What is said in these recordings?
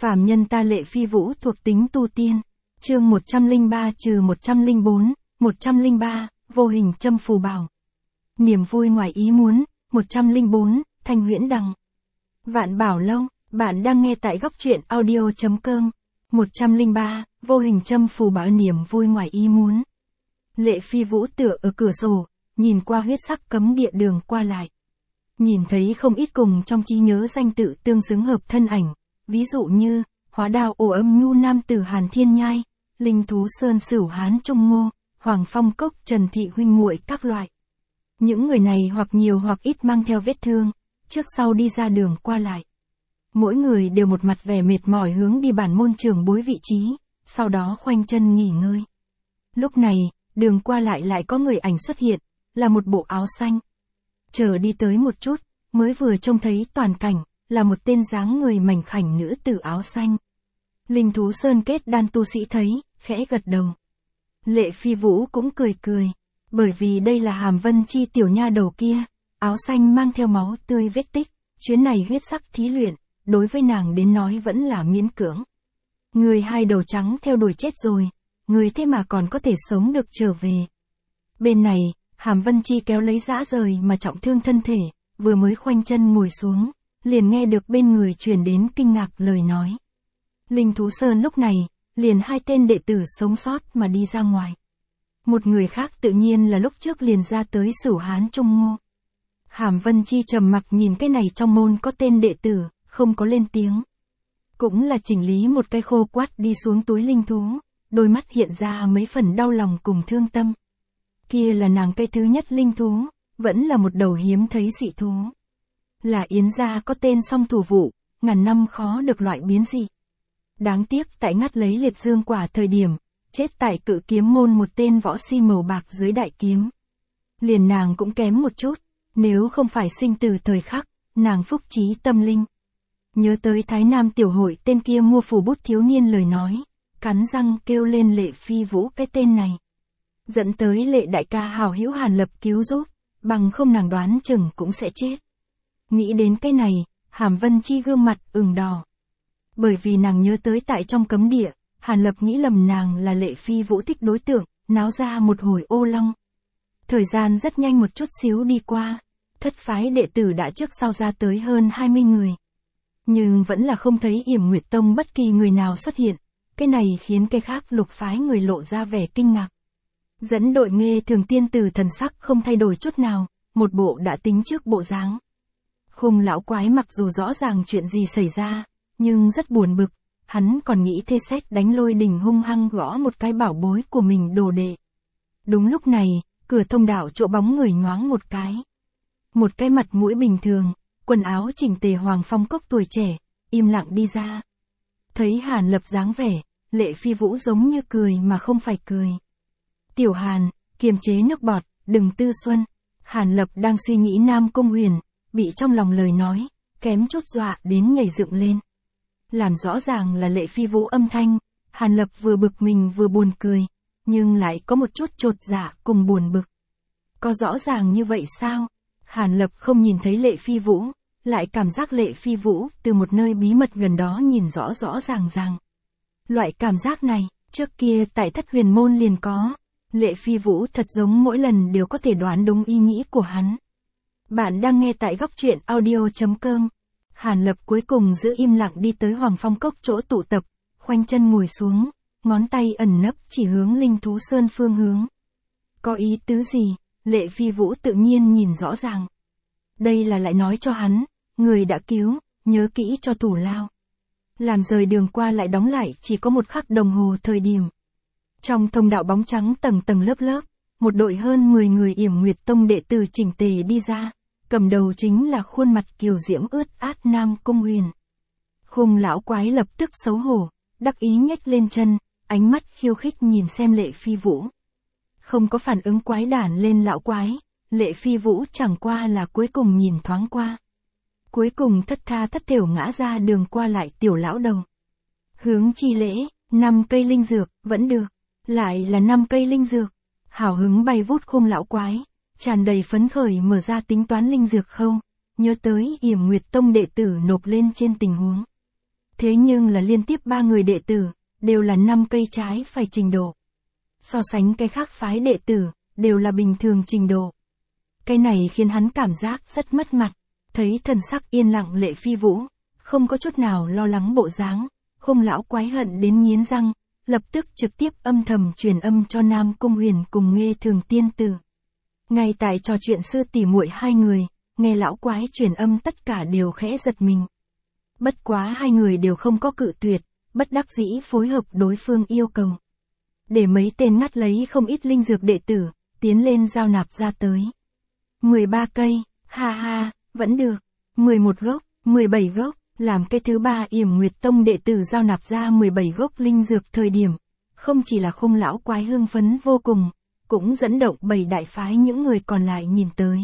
Phàm nhân ta Lệ Phi Vũ thuộc tính tu tiên. Chương 103-104, 103, vô hình châm phù bảo. Niềm vui ngoài ý muốn, 104, Thanh Huyễn Đằng. Vạn Bảo Lâu, bạn đang nghe tại góc truyện audio.com. 103, vô hình châm phù bảo niềm vui ngoài ý muốn. Lệ Phi Vũ tựa ở cửa sổ, nhìn qua huyết sắc cấm địa đường qua lại. Nhìn thấy không ít cùng trong trí nhớ danh tự tương xứng hợp thân ảnh, ví dụ như, Hóa Đao Ổ Âm Nhu Nam Tử Hàn Thiên Nhai, Linh Thú Sơn Sửu Hán Trung Ngô, Hoàng Phong Cốc Trần Thị huynh muội các loại. Những người này hoặc nhiều hoặc ít mang theo vết thương, trước sau đi ra đường qua lại. Mỗi người đều một mặt vẻ mệt mỏi hướng đi bản môn trưởng bối vị trí, sau đó khoanh chân nghỉ ngơi. Lúc này, đường qua lại có người ảnh xuất hiện, là một bộ áo xanh. Chờ đi tới một chút, mới vừa trông thấy toàn cảnh, là một tên dáng người mảnh khảnh nữ tử áo xanh. Linh Thú Sơn Kết Đan tu sĩ thấy, khẽ gật đầu. Lệ Phi Vũ cũng cười, bởi vì đây là Hàm Vân Chi tiểu nha đầu kia, áo xanh mang theo máu tươi vết tích, chuyến này huyết sắc thí luyện, đối với nàng đến nói vẫn là miễn cưỡng. Người hai đầu trắng theo đuổi chết rồi, người thế mà còn có thể sống được trở về. Bên này, Hàm Vân Chi kéo lấy dã rời mà trọng thương thân thể, vừa mới khoanh chân ngồi xuống, liền nghe được bên người truyền đến kinh ngạc lời nói. Linh Thú Sơn lúc này, liền hai tên đệ tử sống sót mà đi ra ngoài. Một người khác tự nhiên là lúc trước liền ra tới Sửu Hán Trung Ngô. Hàm Vân Chi trầm mặc nhìn cái này trong môn có tên đệ tử, không có lên tiếng. Cũng là chỉnh lý một cái khô quắt đi xuống túi linh thú, đôi mắt hiện ra mấy phần đau lòng cùng thương tâm. Kia là nàng cây thứ nhất linh thú, vẫn là một đầu hiếm thấy dị thú. Là Yến gia có tên song thủ vụ, ngàn năm khó được loại biến dị. Đáng tiếc tại ngắt lấy liệt dương quả thời điểm, chết tại Cự Kiếm môn một tên võ si màu bạc dưới đại kiếm. Liền nàng cũng kém một chút, nếu không phải sinh từ thời khắc, nàng phúc trí tâm linh. Nhớ tới Thái Nam tiểu hội tên kia mua phù bút thiếu niên lời nói, cắn răng kêu lên Lệ Phi Vũ cái tên này. Dẫn tới Lệ đại ca hào hữu Hàn Lập cứu giúp, bằng không nàng đoán chừng cũng sẽ chết. Nghĩ đến cái này, Hàm Vân Chi gương mặt ửng đỏ. Bởi vì nàng nhớ tới tại trong cấm địa, Hàn Lập nghĩ lầm nàng là Lệ Phi Vũ thích đối tượng, náo ra một hồi ô long. Thời gian rất nhanh một chút xíu đi qua, thất phái đệ tử đã trước sau ra tới hơn 20 người. Nhưng vẫn là không thấy Yểm Nguyệt Tông bất kỳ người nào xuất hiện, cái này khiến cái khác lục phái người lộ ra vẻ kinh ngạc. Dẫn đội Nghê Thường tiên tử thần sắc không thay đổi chút nào, một bộ đã tính trước bộ dáng. Khung lão quái mặc dù rõ ràng chuyện gì xảy ra, nhưng rất buồn bực, hắn còn nghĩ thê xét đánh Lôi Đình hung hăng gõ một cái bảo bối của mình đồ đệ. Đúng lúc này, cửa thông đạo chỗ bóng người nhoáng một cái. Một cái mặt mũi bình thường, quần áo chỉnh tề Hoàng Phong Cốc tuổi trẻ, im lặng đi ra. Thấy Hàn Lập dáng vẻ, Lệ Phi Vũ giống như cười mà không phải cười. Tiểu Hàn, kiềm chế nước bọt, đừng tư xuân. Hàn Lập đang suy nghĩ Nam Cung Huyền, bị trong lòng lời nói, kém chút dọa đến nhảy dựng lên. Làm rõ ràng là Lệ Phi Vũ âm thanh, Hàn Lập vừa bực mình vừa buồn cười, nhưng lại có một chút chột dạ cùng buồn bực. Có rõ ràng như vậy sao? Hàn Lập không nhìn thấy Lệ Phi Vũ, lại cảm giác Lệ Phi Vũ từ một nơi bí mật gần đó nhìn rõ ràng. Loại cảm giác này, trước kia tại Thất Huyền Môn liền có. Lệ Phi Vũ thật giống mỗi lần đều có thể đoán đúng ý nghĩ của hắn. Bạn đang nghe tại góc truyện audio.com. Hàn Lập cuối cùng giữ im lặng đi tới Hoàng Phong Cốc chỗ tụ tập, khoanh chân ngồi xuống, ngón tay ẩn nấp chỉ hướng Linh Thú Sơn phương hướng. Có ý tứ gì? Lệ Phi Vũ tự nhiên nhìn rõ ràng. Đây là lại nói cho hắn, người đã cứu, nhớ kỹ cho thủ lao. Làm rời đường qua lại đóng lại chỉ có một khắc đồng hồ thời điểm. Trong thông đạo bóng trắng tầng tầng lớp, một đội hơn 10 người Yểm Nguyệt Tông đệ tử chỉnh tề đi ra, cầm đầu chính là khuôn mặt kiều diễm ướt át Nam Cung Huyền. Khung lão quái lập tức xấu hổ, đắc ý nhếch lên chân, ánh mắt khiêu khích nhìn xem Lệ Phi Vũ. Không có phản ứng quái đản lên lão quái, Lệ Phi Vũ chẳng qua là cuối cùng nhìn thoáng qua. Cuối cùng thất tha thất thểu ngã ra đường qua lại tiểu lão đầu. Hướng chi lễ, 5 cây linh dược, vẫn được. Lại là 5 cây linh dược. Hào hứng bay vút khung lão quái, tràn đầy phấn khởi mở ra tính toán linh dược khâu, nhớ tới Yểm Nguyệt Tông đệ tử nộp lên trên tình huống. Thế nhưng là liên tiếp 3 người đệ tử, đều là 5 cây trái phải trình độ. So sánh cái khác phái đệ tử, đều là bình thường trình độ. Cái này khiến hắn cảm giác rất mất mặt, thấy thần sắc yên lặng Lệ Phi Vũ, không có chút nào lo lắng bộ dáng, Khung lão quái hận đến nghiến răng, lập tức trực tiếp âm thầm truyền âm cho Nam Cung Huyền cùng Nghê Thường Tiên Tử. Ngay tại trò chuyện sư tỉ muội hai người, nghe lão quái truyền âm tất cả đều khẽ giật mình. Bất quá hai người đều không có cự tuyệt, bất đắc dĩ phối hợp đối phương yêu cầu. Để mấy tên ngắt lấy không ít linh dược đệ tử, tiến lên giao nạp ra tới. 13 cây, ha ha, vẫn được. 11 gốc, 17 gốc, làm cái thứ 3 Yểm Nguyệt Tông đệ tử giao nạp ra 17 gốc linh dược thời điểm. Không chỉ là Khung lão quái hưng phấn vô cùng, cũng dẫn động 7 đại phái những người còn lại nhìn tới.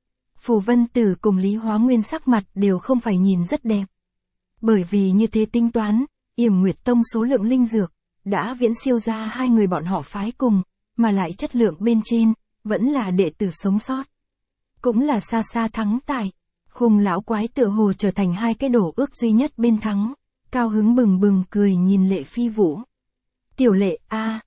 Phù Vân Tử cùng Lý Hóa Nguyên sắc mặt đều không phải nhìn rất đẹp. Bởi vì như thế tính toán, Yểm Nguyệt Tông số lượng linh dược, đã viễn siêu ra hai người bọn họ phái cùng, mà lại chất lượng bên trên, vẫn là đệ tử sống sót. Cũng là xa xa thắng tài. Khung lão quái tựa hồ trở thành hai cái đổ ước duy nhất bên thắng, cao hứng bừng bừng cười nhìn Lệ Phi Vũ. Tiểu Lệ a,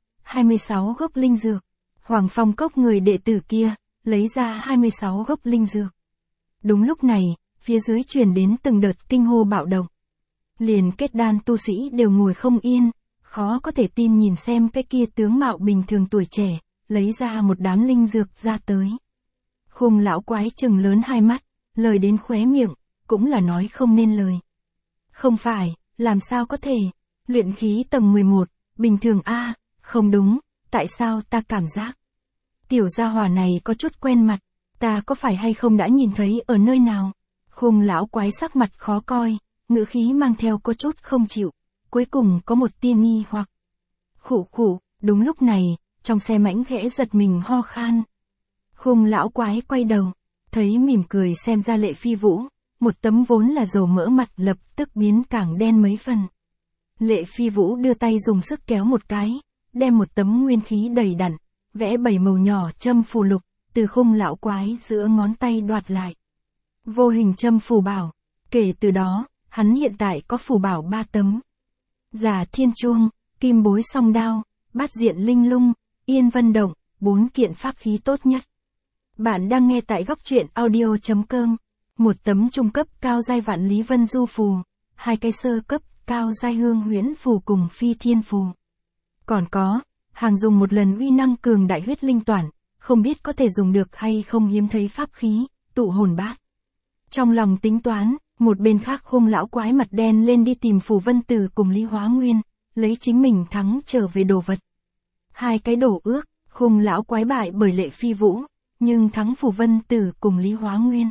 26 gốc linh dược. Hoàng Phong Cốc người đệ tử kia, lấy ra 26 gốc linh dược. Đúng lúc này, phía dưới truyền đến từng đợt kinh hô bạo động. Liền kết đan tu sĩ đều ngồi không yên, khó có thể tin nhìn xem cái kia tướng mạo bình thường tuổi trẻ, lấy ra một đám linh dược ra tới. Khung lão quái trừng lớn hai mắt, lời đến khóe miệng, cũng là nói không nên lời. Không phải, làm sao có thể, luyện khí tầng 11, bình thường a, không đúng, tại sao ta cảm giác. Tiểu gia hỏa này có chút quen mặt, ta có phải hay không đã nhìn thấy ở nơi nào. Khung lão quái sắc mặt khó coi, ngữ khí mang theo có chút không chịu, cuối cùng có một tia nghi hoặc. Khụ khụ, đúng lúc này, trong xe mãnh khẽ giật mình ho khan. Khung lão quái quay đầu, thấy mỉm cười xem ra Lệ Phi Vũ, một tấm vốn là dầu mỡ mặt lập tức biến càng đen mấy phần. Lệ Phi Vũ đưa tay dùng sức kéo một cái, đem một tấm nguyên khí đầy đặn, vẽ 7 màu nhỏ châm phù lục, từ khung lão quái giữa ngón tay đoạt lại. Vô hình châm phù bảo, kể từ đó, hắn hiện tại có phù bảo 3 tấm. Giả thiên chuông, kim bối song đao, bát diện linh lung, yên vân động, 4 kiện pháp khí tốt nhất. Bạn đang nghe tại góc truyện audio.com. Một tấm trung cấp cao giai vạn lý vân du phù, 2 cái sơ cấp cao giai hương huyễn phù cùng phi thiên phù. Còn có, hàng dùng một lần uy năng cường đại huyết linh toản, không biết có thể dùng được hay không hiếm thấy pháp khí, tụ hồn bát. Trong lòng tính toán, một bên khác Khung lão quái mặt đen lên đi tìm Phù Vân Tử cùng Lý Hóa Nguyên, lấy chính mình thắng trở về đồ vật. 2 cái đổ ước, Khung lão quái bại bởi Lệ Phi Vũ, nhưng thắng Phù Vân Tử cùng Lý Hóa Nguyên.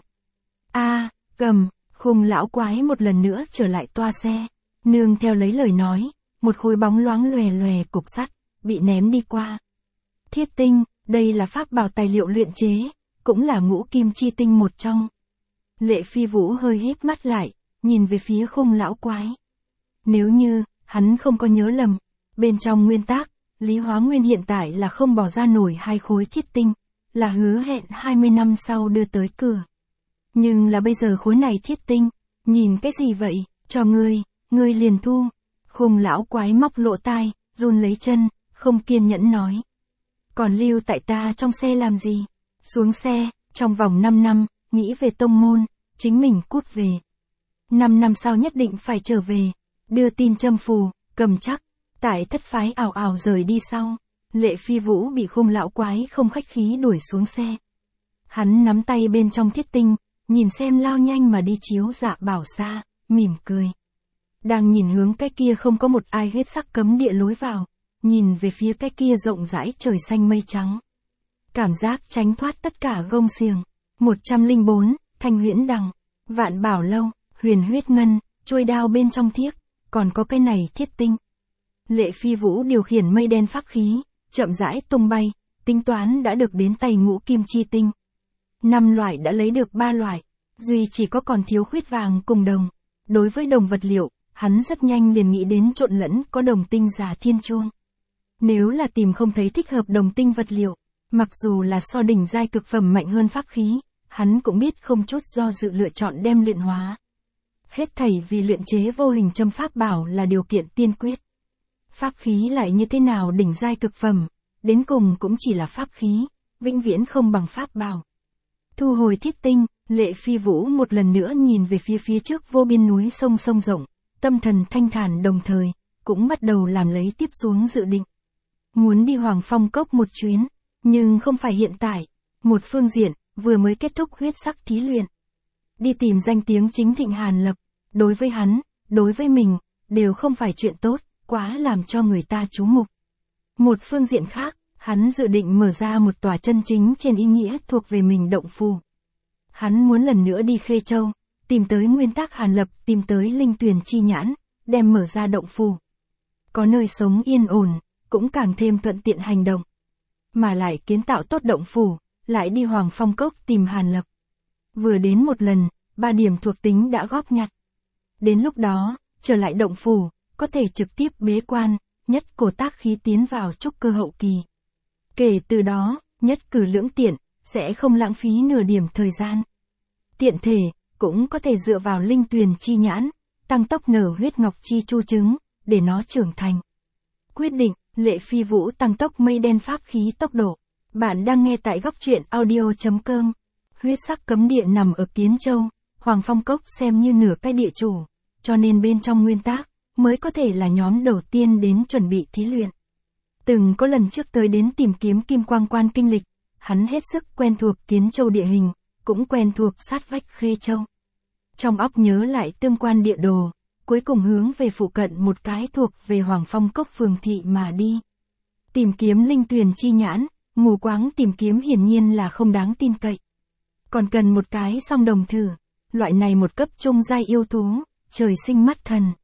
Cầm, Khung lão quái một lần nữa trở lại toa xe, nương theo lấy lời nói, một khối bóng loáng lòe lòe cục sắt, bị ném đi qua. Thiết tinh, đây là pháp bảo tài liệu luyện chế, cũng là ngũ kim chi tinh một trong. Lệ Phi Vũ hơi híp mắt lại, nhìn về phía Khung lão quái. Nếu như, hắn không có nhớ lầm, bên trong nguyên tắc, Lý Hóa Nguyên hiện tại là không bỏ ra nổi 2 khối thiết tinh, là hứa hẹn 20 năm sau đưa tới cửa. Nhưng là bây giờ khối này thiết tinh, nhìn cái gì vậy, cho ngươi liền thu. Khung lão quái móc lỗ tai, run lấy chân, không kiên nhẫn nói. Còn lưu tại ta trong xe làm gì? Xuống xe, trong vòng 5 năm, nghĩ về tông môn, chính mình cút về. 5 năm sau nhất định phải trở về, đưa tin châm phù, cầm chắc, tại thất phái ảo ảo rời đi sau. Lệ Phi Vũ bị Khung lão quái không khách khí đuổi xuống xe. Hắn nắm tay bên trong thiết tinh, nhìn xem lao nhanh mà đi chiếu dạ bảo xa, mỉm cười. Đang nhìn hướng cái kia không có một ai huyết sắc cấm địa lối vào, nhìn về phía cái kia rộng rãi trời xanh mây trắng. Cảm giác tránh thoát tất cả gông xiềng. 104, Thanh Huyễn Đằng, Vạn Bảo Lâu, Huyền Huyết Ngân, chuôi đao bên trong thiếc, còn có cái này thiết tinh. Lệ Phi Vũ điều khiển mây đen pháp khí, chậm rãi tung bay, tính toán đã được đến tay ngũ kim chi tinh. 5 loại đã lấy được 3 loại, duy chỉ có còn thiếu khuyết vàng cùng đồng. Đối với đồng vật liệu, hắn rất nhanh liền nghĩ đến trộn lẫn có đồng tinh giả thiên chuông. Nếu là tìm không thấy thích hợp đồng tinh vật liệu, mặc dù là so đỉnh giai cực phẩm mạnh hơn pháp khí, hắn cũng biết không chút do dự lựa chọn đem luyện hóa. Hết thảy vì luyện chế vô hình châm pháp bảo là điều kiện tiên quyết. Pháp khí lại như thế nào đỉnh giai cực phẩm, đến cùng cũng chỉ là pháp khí, vĩnh viễn không bằng pháp bảo. Thu hồi thiết tinh, Lệ Phi Vũ một lần nữa nhìn về phía trước vô biên núi sông rộng, tâm thần thanh thản đồng thời, cũng bắt đầu làm lấy tiếp xuống dự định. Muốn đi Hoàng Phong Cốc một chuyến, nhưng không phải hiện tại, một phương diện, vừa mới kết thúc huyết sắc thí luyện. Đi tìm danh tiếng chính thịnh Hàn Lập, đối với hắn, đối với mình, đều không phải chuyện tốt, quá làm cho người ta chú mục. Một phương diện khác, hắn dự định mở ra một tòa chân chính trên ý nghĩa thuộc về mình động phủ. Hắn muốn lần nữa đi Khê Châu, tìm tới nguyên tắc Hàn Lập, tìm tới linh tuyền chi nhãn, đem mở ra động phủ. Có nơi sống yên ổn, cũng càng thêm thuận tiện hành động. Mà lại kiến tạo tốt động phủ, lại đi Hoàng Phong Cốc tìm Hàn Lập. Vừa đến một lần, 3 điểm thuộc tính đã góp nhặt. Đến lúc đó, trở lại động phủ, có thể trực tiếp bế quan, nhất cổ tác khí tiến vào trúc cơ hậu kỳ. Kể từ đó, nhất cử lưỡng tiện, sẽ không lãng phí nửa điểm thời gian. Tiện thể, cũng có thể dựa vào linh tuyền chi nhãn, tăng tốc nở huyết ngọc chi chu trứng, để nó trưởng thành. Quyết định, Lệ Phi Vũ tăng tốc mây đen pháp khí tốc độ. Bạn đang nghe tại góc truyện audio.com. Huyết sắc cấm địa nằm ở Kiến Châu, Hoàng Phong Cốc xem như nửa cái địa chủ, cho nên bên trong nguyên tắc, mới có thể là nhóm đầu tiên đến chuẩn bị thí luyện. Từng có lần trước tới đến tìm kiếm Kim Quang Quan kinh lịch, hắn hết sức quen thuộc Kiến Châu địa hình, cũng quen thuộc sát vách Khê Châu. Trong óc nhớ lại tương quan địa đồ, cuối cùng hướng về phụ cận một cái thuộc về Hoàng Phong Cốc phường thị mà đi. Tìm kiếm linh tuyền chi nhãn, mù quáng tìm kiếm hiển nhiên là không đáng tin cậy. Còn cần một cái song đồng thử, loại này một cấp trung giai yêu thú, trời sinh mắt thần.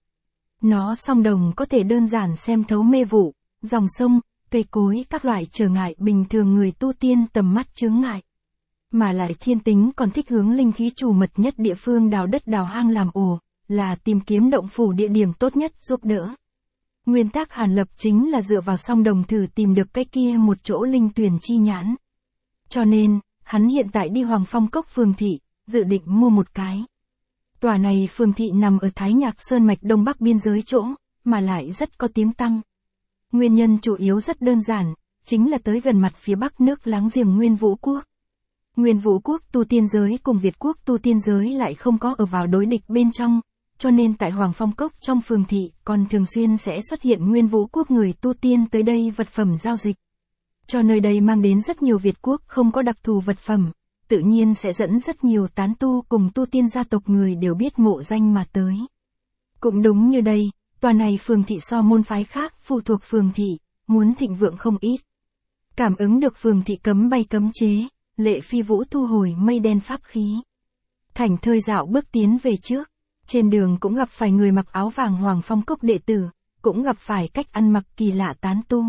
Nó song đồng có thể đơn giản xem thấu mê vụ, dòng sông, cây cối các loại trở ngại bình thường người tu tiên tầm mắt chướng ngại. Mà lại thiên tính còn thích hướng linh khí chủ mật nhất địa phương đào đất đào hang làm ổ, là tìm kiếm động phủ địa điểm tốt nhất giúp đỡ. Nguyên tắc Hàn Lập chính là dựa vào song đồng thử tìm được cái kia một chỗ linh tuyền chi nhãn. Cho nên, hắn hiện tại đi Hoàng Phong Cốc phường thị, dự định mua một cái. Tòa này phường thị nằm ở Thái Nhạc Sơn mạch đông bắc biên giới chỗ, mà lại rất có tiếng tăm. Nguyên nhân chủ yếu rất đơn giản, chính là tới gần mặt phía bắc nước láng giềng Nguyên Vũ Quốc. Nguyên Vũ Quốc tu tiên giới cùng Việt Quốc tu tiên giới lại không có ở vào đối địch bên trong, cho nên tại Hoàng Phong Cốc trong phường thị còn thường xuyên sẽ xuất hiện Nguyên Vũ Quốc người tu tiên tới đây vật phẩm giao dịch. Cho nơi đây mang đến rất nhiều Việt Quốc không có đặc thù vật phẩm, tự nhiên sẽ dẫn rất nhiều tán tu cùng tu tiên gia tộc người đều biết mộ danh mà tới. Cũng đúng như đây, tòa này phường thị so môn phái khác phụ thuộc phường thị, muốn thịnh vượng không ít. Cảm ứng được phường thị cấm bay cấm chế, Lệ Phi Vũ thu hồi mây đen pháp khí. Thảnh thơi dạo bước tiến về trước, trên đường cũng gặp phải người mặc áo vàng Hoàng Phong Cốc đệ tử, cũng gặp phải cách ăn mặc kỳ lạ tán tu.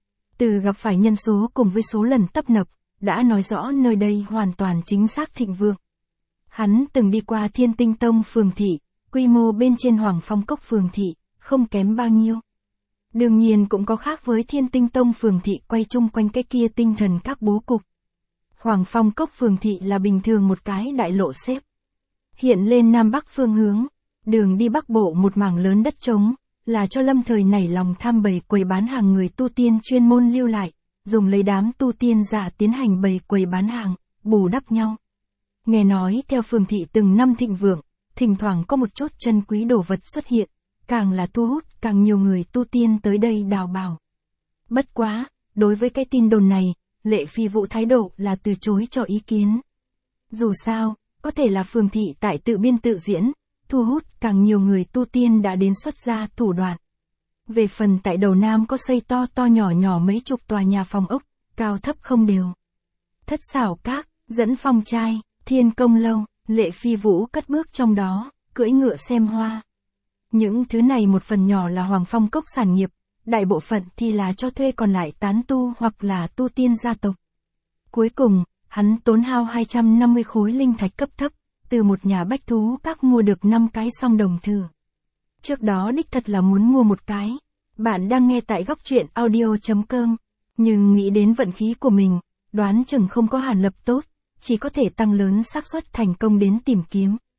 Từ gặp phải nhân số cùng với số lần tấp nập, đã nói rõ nơi đây hoàn toàn chính xác thịnh vượng. Hắn từng đi qua Thiên Tinh Tông phường thị, quy mô bên trên Hoàng Phong Cốc phường thị, không kém bao nhiêu. Đương nhiên cũng có khác với Thiên Tinh Tông phường thị quay chung quanh cái kia tinh thần các bố cục. Hoàng Phong Cốc phường thị là bình thường một cái đại lộ xếp. Hiện lên Nam Bắc phương hướng, đường đi Bắc Bộ một mảng lớn đất trống, là cho lâm thời nảy lòng tham bày quầy bán hàng người tu tiên chuyên môn lưu lại, dùng lấy đám tu tiên giả tiến hành bày quầy bán hàng, bù đắp nhau. Nghe nói theo phường thị từng năm thịnh vượng, thỉnh thoảng có một chút chân quý đồ vật xuất hiện, càng là thu hút càng nhiều người tu tiên tới đây đào bảo. Bất quá, đối với cái tin đồn này, Lệ Phi Vũ thái độ là từ chối cho ý kiến. Dù sao, có thể là phường thị tại tự biên tự diễn, thu hút càng nhiều người tu tiên đã đến xuất ra thủ đoạn. Về phần tại đầu Nam có xây to to nhỏ nhỏ mấy chục tòa nhà phòng ốc, cao thấp không đều. Thất xảo các, dẫn phong trai, Thiên Công lâu, Lệ Phi Vũ cất bước trong đó, cưỡi ngựa xem hoa. Những thứ này một phần nhỏ là Hoàng Phong Cốc sản nghiệp, đại bộ phận thì là cho thuê còn lại tán tu hoặc là tu tiên gia tộc. Cuối cùng, hắn tốn hao 250 khối linh thạch cấp thấp, từ một nhà bách thú các mua được 5 cái song đồng thử. Trước đó đích thật là muốn mua một cái. Bạn đang nghe tại góc truyện audio.com, nhưng nghĩ đến vận khí của mình, đoán chừng không có Hàn Lập tốt, chỉ có thể tăng lớn xác suất thành công đến tìm kiếm.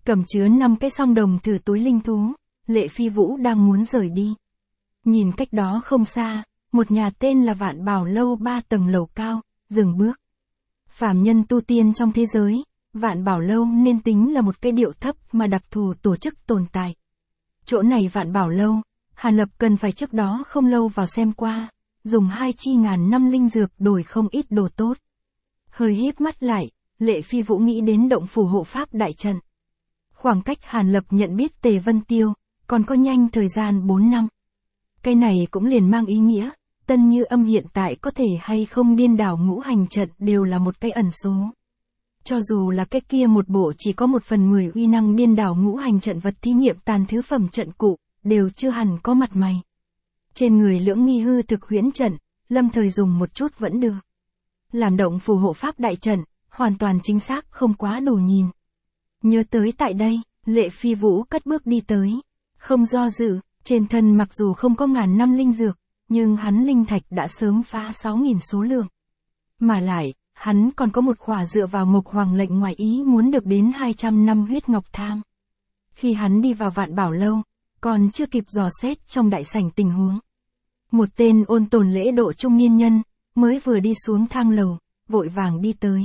cầm chứa 5 cái song đồng từ túi linh thú, Lệ Phi Vũ đang muốn rời đi. Nhìn cách đó không xa, một nhà tên là Vạn Bảo Lâu 3 tầng lầu cao, dừng bước. Phàm nhân tu tiên trong thế giới, Vạn Bảo Lâu nên tính là một cái điệu thấp mà đặc thù tổ chức tồn tại. Chỗ này Vạn Bảo Lâu, Hàn Lập cần phải trước đó không lâu vào xem qua, dùng 2 chi ngàn năm linh dược đổi không ít đồ tốt. Hơi híp mắt lại, Lệ Phi Vũ nghĩ đến động phủ hộ pháp đại trận. Khoảng cách Hàn Lập nhận biết Tề Vân Tiêu, còn có nhanh thời gian 4 năm. Cái này cũng liền mang ý nghĩa, Tân Như Âm hiện tại có thể hay không điên đảo ngũ hành trận đều là một cái ẩn số. Cho dù là cái kia một bộ chỉ có 1/10 uy năng điên đảo ngũ hành trận vật thí nghiệm tàn thứ phẩm trận cụ, đều chưa hẳn có mặt mày. Trên người Lưỡng Nghi hư thực huyễn trận, lâm thời dùng một chút vẫn được. Làm động phù hộ pháp đại trận, hoàn toàn chính xác không quá đủ nhìn. Nhớ tới tại đây, Lệ Phi Vũ cất bước đi tới. Không do dự, trên thân mặc dù không có ngàn năm linh dược, nhưng hắn linh thạch đã sớm phá 6.000 số lượng. Mà lại, hắn còn có một khỏa dựa vào Mộc Hoàng lệnh ngoài ý muốn được đến 200 năm huyết ngọc tham. Khi hắn đi vào Vạn Bảo Lâu, còn chưa kịp dò xét trong đại sảnh tình huống. Một tên ôn tồn lễ độ trung niên nhân, mới vừa đi xuống thang lầu, vội vàng đi tới.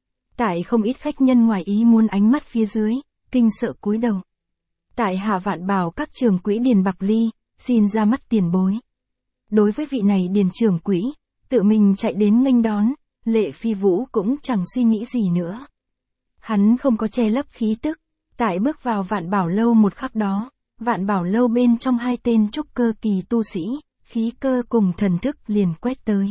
Tại không ít khách nhân ngoài ý muốn ánh mắt phía dưới, kinh sợ cúi đầu. Tại hạ Vạn Bảo các trưởng quỹ Điền Bạc Ly, xin ra mắt tiền bối. Đối với vị này Điền trưởng quỹ, tự mình chạy đến nghênh đón, Lệ Phi Vũ cũng chẳng suy nghĩ gì nữa. Hắn không có che lấp khí tức, tại bước vào Vạn Bảo Lâu một khắc đó, Vạn Bảo Lâu bên trong 2 tên trúc cơ kỳ tu sĩ, khí cơ cùng thần thức liền quét tới.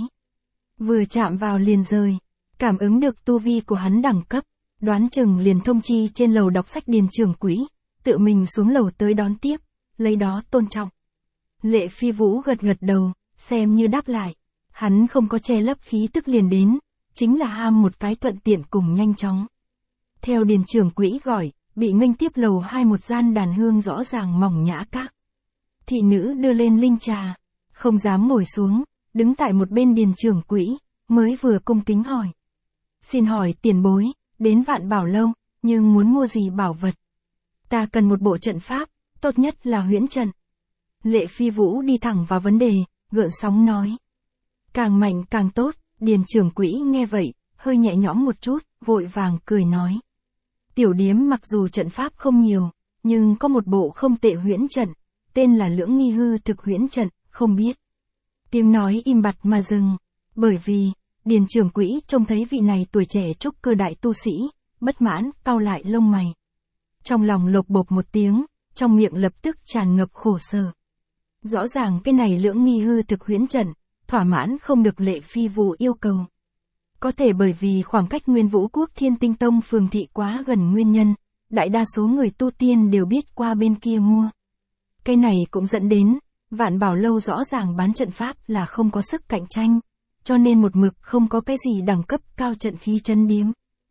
Vừa chạm vào liền rời, cảm ứng được tu vi của hắn đẳng cấp, đoán chừng liền thông chi trên lầu đọc sách Điền trưởng quỹ, tự mình xuống lầu tới đón tiếp, lấy đó tôn trọng. Lệ Phi Vũ gật gật đầu, xem như đáp lại. Hắn không có che lấp khí tức liền đến, chính là ham một cái thuận tiện cùng nhanh chóng. Theo Điền trưởng quỹ gọi, bị nghênh tiếp lầu 2 một gian đàn hương rõ ràng mỏng nhã các. Thị nữ đưa lên linh trà, không dám ngồi xuống, đứng tại một bên Điền trưởng quỹ, mới vừa cung kính hỏi. Xin hỏi tiền bối, đến Vạn Bảo Lâu, nhưng muốn mua gì bảo vật? Ta cần một bộ trận pháp, tốt nhất là huyễn trận. Lệ Phi Vũ đi thẳng vào vấn đề, gợn sóng nói. Càng mạnh càng tốt, Điền trưởng quỹ nghe vậy, hơi nhẹ nhõm một chút, vội vàng cười nói. Tiểu điếm mặc dù trận pháp không nhiều, nhưng có một bộ không tệ huyễn trận, tên là Lưỡng Nghi hư thực huyễn trận, không biết. Tiếng nói im bặt mà dừng, bởi vì, Điền trưởng quỹ trông thấy vị này tuổi trẻ trúc cơ đại tu sĩ, bất mãn, cau lại lông mày. Trong lòng lộc bộp một tiếng, trong miệng lập tức tràn ngập khổ sở. Rõ ràng cái này Lưỡng Nghi hư thực huyễn trận, thỏa mãn không được Lệ Phi Vũ yêu cầu. Có thể bởi vì khoảng cách Nguyên Vũ Quốc Thiên Tinh Tông phường thị quá gần nguyên nhân, đại đa số người tu tiên đều biết qua bên kia mua. Cái này cũng dẫn đến, Vạn Bảo Lâu rõ ràng bán trận pháp là không có sức cạnh tranh, cho nên một mực không có cái gì đẳng cấp cao trận khí chân điếm.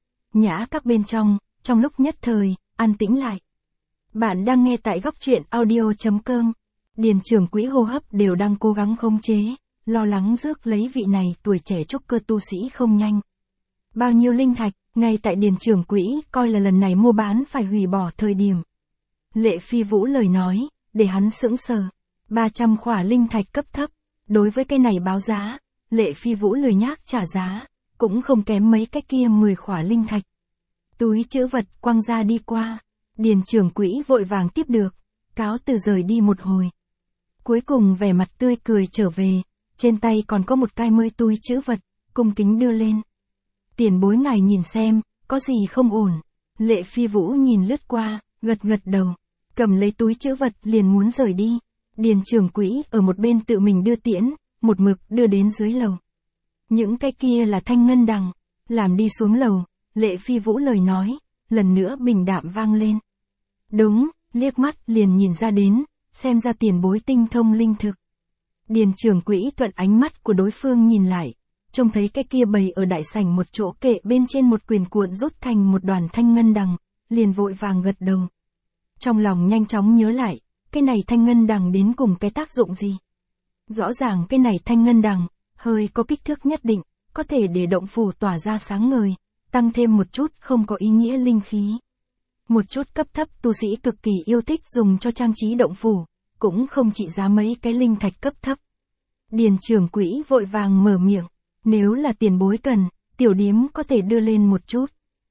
Nhã các bên trong lúc nhất thời, an tĩnh lại. Bạn đang nghe tại góc truyện audio.com. Điền trưởng quỹ hô hấp đều đang cố gắng khống chế, lo lắng rước lấy vị này tuổi trẻ trúc cơ tu sĩ không nhanh. Bao nhiêu linh thạch, ngay tại Điền trưởng quỹ coi là lần này mua bán phải hủy bỏ thời điểm. Lệ Phi Vũ lời nói, để hắn sững sờ. 300 khỏa linh thạch cấp thấp, đối với cái này báo giá, Lệ Phi Vũ lười nhác trả giá, cũng không kém mấy cái kia 10 khỏa linh thạch. Túi trữ vật quăng ra đi qua, Điền trưởng quỹ vội vàng tiếp được, cáo từ rời đi một hồi. Cuối cùng vẻ mặt tươi cười trở về, trên tay còn có một cái mới túi trữ vật, cung kính đưa lên. Tiền bối ngài nhìn xem, có gì không ổn. Lệ Phi Vũ nhìn lướt qua, gật gật đầu, cầm lấy túi trữ vật liền muốn rời đi. Điền trưởng quỹ ở một bên tự mình đưa tiễn, một mực đưa đến dưới lầu. Những cái kia là thanh ngân đằng, làm đi xuống lầu, Lệ Phi Vũ lời nói, lần nữa bình đạm vang lên. Đúng, liếc mắt liền nhìn ra đến, xem ra tiền bối tinh thông linh thực. Điền trưởng quỹ thuận ánh mắt của đối phương nhìn lại, trông thấy cái kia bày ở đại sảnh một chỗ kệ bên trên một quyền cuộn rút thành một đoàn thanh ngân đằng, liền vội vàng gật đầu. Trong lòng nhanh chóng nhớ lại, cái này thanh ngân đằng đến cùng cái tác dụng gì? Rõ ràng cái này thanh ngân đằng, hơi có kích thước nhất định, có thể để động phủ tỏa ra sáng ngời, tăng thêm một chút không có ý nghĩa linh khí. Một chút cấp thấp tu sĩ cực kỳ yêu thích dùng cho trang trí động phủ, cũng không trị giá mấy cái linh thạch cấp thấp. Điền trưởng quỹ vội vàng mở miệng, nếu là tiền bối cần, tiểu điếm có thể đưa lên một chút.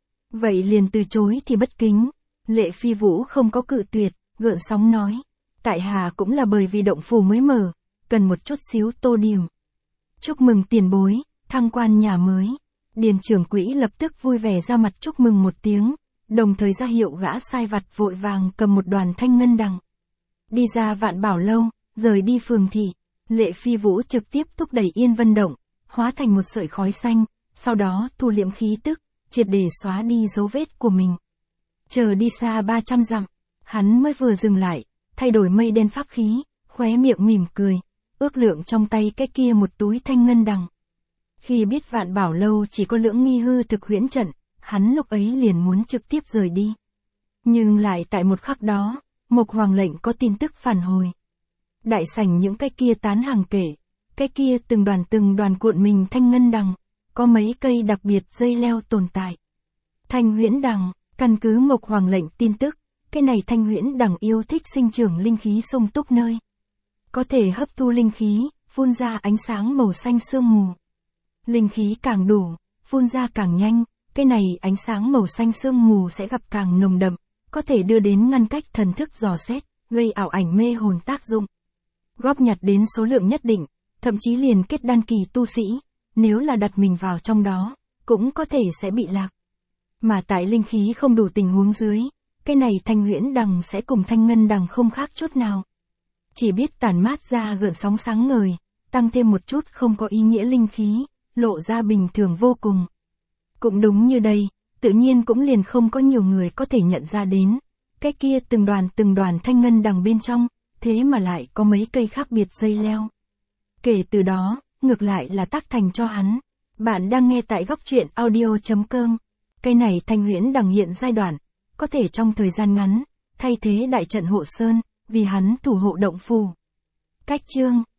Vậy liền từ chối thì bất kính. Lệ Phi Vũ không có cự tuyệt, gợn sóng nói. Tại hạ cũng là bởi vì động phủ mới mở, cần một chút xíu tô điểm. Chúc mừng tiền bối, thăng quan nhà mới. Điền trưởng quỹ lập tức vui vẻ ra mặt chúc mừng một tiếng, đồng thời ra hiệu gã sai vặt vội vàng cầm một đoàn thanh ngân đằng. Đi ra Vạn Bảo Lâu, rời đi phường thị, Lệ Phi Vũ trực tiếp thúc đẩy Yên Vân Động, hóa thành một sợi khói xanh, sau đó thu liễm khí tức, triệt để xóa đi dấu vết của mình. Chờ đi xa 300 dặm, hắn mới vừa dừng lại, thay đổi mây đen pháp khí, khóe miệng mỉm cười, ước lượng trong tay cái kia một túi thanh ngân đằng. Khi biết Vạn Bảo Lâu chỉ có Lưỡng Nghi hư thực huyễn trận, hắn lúc ấy liền muốn trực tiếp rời đi. Nhưng lại tại một khắc đó, Mộc Hoàng lệnh có tin tức phản hồi. Đại sảnh những cái kia tán hàng kể, cái kia từng đoàn cuộn mình thanh ngân đằng, có mấy cây đặc biệt dây leo tồn tại. Thanh huyễn đằng, căn cứ Mộc Hoàng lệnh tin tức, cái này thanh huyễn đằng yêu thích sinh trưởng linh khí sung túc nơi. Có thể hấp thu linh khí, phun ra ánh sáng màu xanh sương mù. Linh khí càng đủ, phun ra càng nhanh, cái này ánh sáng màu xanh sương mù sẽ gặp càng nồng đậm, có thể đưa đến ngăn cách thần thức dò xét, gây ảo ảnh mê hồn tác dụng. Góp nhặt đến số lượng nhất định, thậm chí liền kết đan kỳ tu sĩ, nếu là đặt mình vào trong đó, cũng có thể sẽ bị lạc. Mà tại linh khí không đủ tình huống dưới, cái này thanh huyễn đằng sẽ cùng thanh ngân đằng không khác chút nào. Chỉ biết tản mát ra gợn sóng sáng ngời, tăng thêm một chút không có ý nghĩa linh khí, lộ ra bình thường vô cùng. Cũng đúng như đây, tự nhiên cũng liền không có nhiều người có thể nhận ra đến, cái kia từng đoàn thanh ngân đằng bên trong, thế mà lại có mấy cây khác biệt dây leo. Kể từ đó, ngược lại là tác thành cho hắn. Bạn đang nghe tại góc truyện audio.com. Cây này thanh huyễn đằng hiện giai đoạn, có thể trong thời gian ngắn, thay thế đại trận hộ sơn, vì hắn thủ hộ động phủ. Cách chương